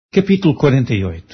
Capítulo 48.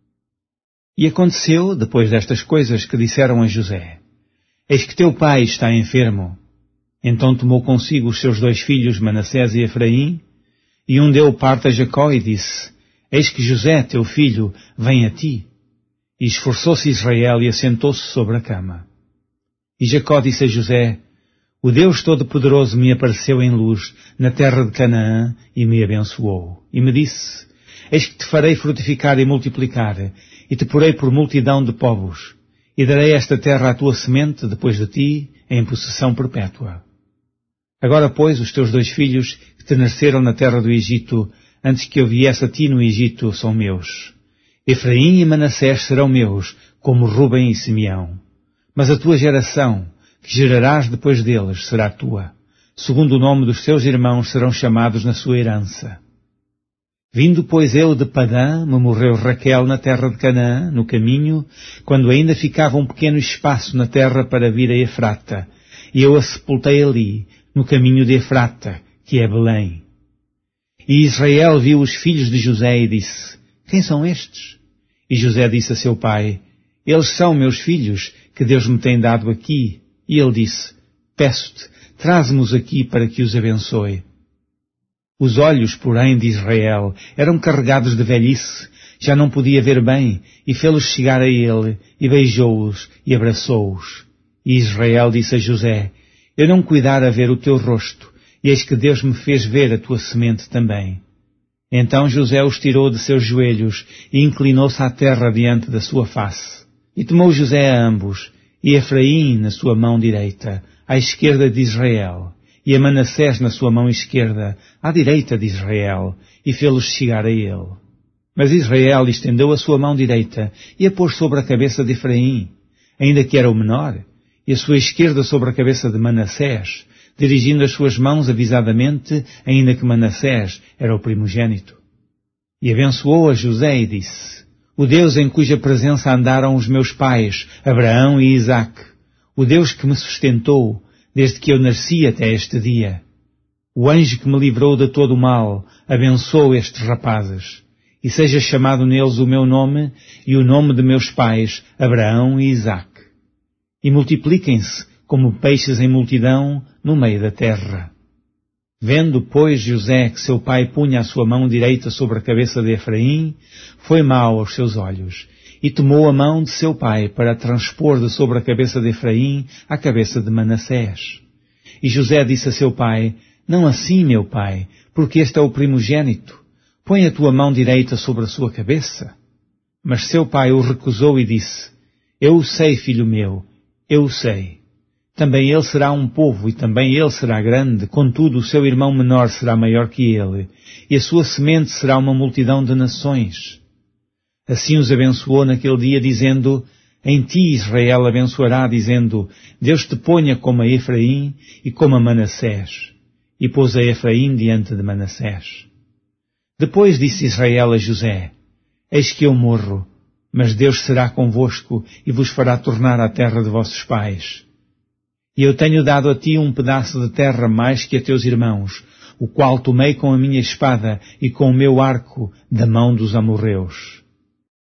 E aconteceu, depois destas coisas, que disseram a José: Eis que teu pai está enfermo. Então tomou consigo os seus 2 filhos, Manassés e Efraim, e deu parte a Jacó e disse: Eis que José, teu filho, vem a ti. E esforçou-se Israel e assentou-se sobre a cama. E Jacó disse a José: O Deus Todo-Poderoso me apareceu em luz na terra de Canaã e me abençoou. E me disse: Eis que te farei frutificar e multiplicar, e te porei por multidão de povos, e darei esta terra à tua semente depois de ti, em possessão perpétua. Agora, pois, os teus 2 filhos que te nasceram na terra do Egito, antes que eu viesse a ti no Egito, são meus. Efraim e Manassés serão meus, como Rúben e Simeão. Mas a tua geração, que gerarás depois deles, será tua. Segundo o nome dos seus irmãos serão chamados na sua herança. Vindo, pois, eu de Padã, me morreu Raquel na terra de Canaã, no caminho, quando ainda ficava um pequeno espaço na terra para vir a Efrata, e eu a sepultei ali, no caminho de Efrata, que é Belém. E Israel viu os filhos de José e disse: Quem são estes? E José disse a seu pai: Eles são meus filhos, que Deus me tem dado aqui. E ele disse: Peço-te, traze-me-os aqui para que os abençoe. Os olhos, porém, de Israel eram carregados de velhice, já não podia ver bem, e fê-los chegar a ele, e beijou-os, e abraçou-os. E Israel disse a José: Eu não cuidara ver o teu rosto, e eis que Deus me fez ver a tua semente também. Então José os tirou de seus joelhos, e inclinou-se à terra diante da sua face. E tomou José a ambos, e Efraim na sua mão direita, à esquerda de Israel, e a Manassés na sua mão esquerda, à direita de Israel, e fê-los chegar a ele. Mas Israel estendeu a sua mão direita, e a pôs sobre a cabeça de Efraim, ainda que era o menor, e a sua esquerda sobre a cabeça de Manassés, dirigindo as suas mãos avisadamente, ainda que Manassés era o primogênito. E abençoou a José e disse: O Deus em cuja presença andaram os meus pais, Abraão e Isaque, o Deus que me sustentou, desde que eu nasci até este dia. O anjo que me livrou de todo o mal, abençoe estes rapazes, e seja chamado neles o meu nome e o nome de meus pais, Abraão e Isaque. E multipliquem-se como peixes em multidão no meio da terra. Vendo, pois, José que seu pai punha a sua mão direita sobre a cabeça de Efraim, foi mau aos seus olhos, e tomou a mão de seu pai para transpor de sobre a cabeça de Efraim a cabeça de Manassés. E José disse a seu pai: Não assim, meu pai, porque este é o primogênito. Põe a tua mão direita sobre a sua cabeça. Mas seu pai o recusou e disse: Eu o sei, filho meu, eu o sei. Também ele será um povo, e também ele será grande, contudo o seu irmão menor será maior que ele, e a sua semente será uma multidão de nações. Assim os abençoou naquele dia, dizendo: Em ti Israel abençoará, dizendo: Deus te ponha como a Efraim e como a Manassés. E pôs a Efraim diante de Manassés. Depois disse Israel a José: Eis que eu morro, mas Deus será convosco e vos fará tornar à terra de vossos pais. E eu tenho dado a ti um pedaço de terra mais que a teus irmãos, o qual tomei com a minha espada e com o meu arco da mão dos amorreus.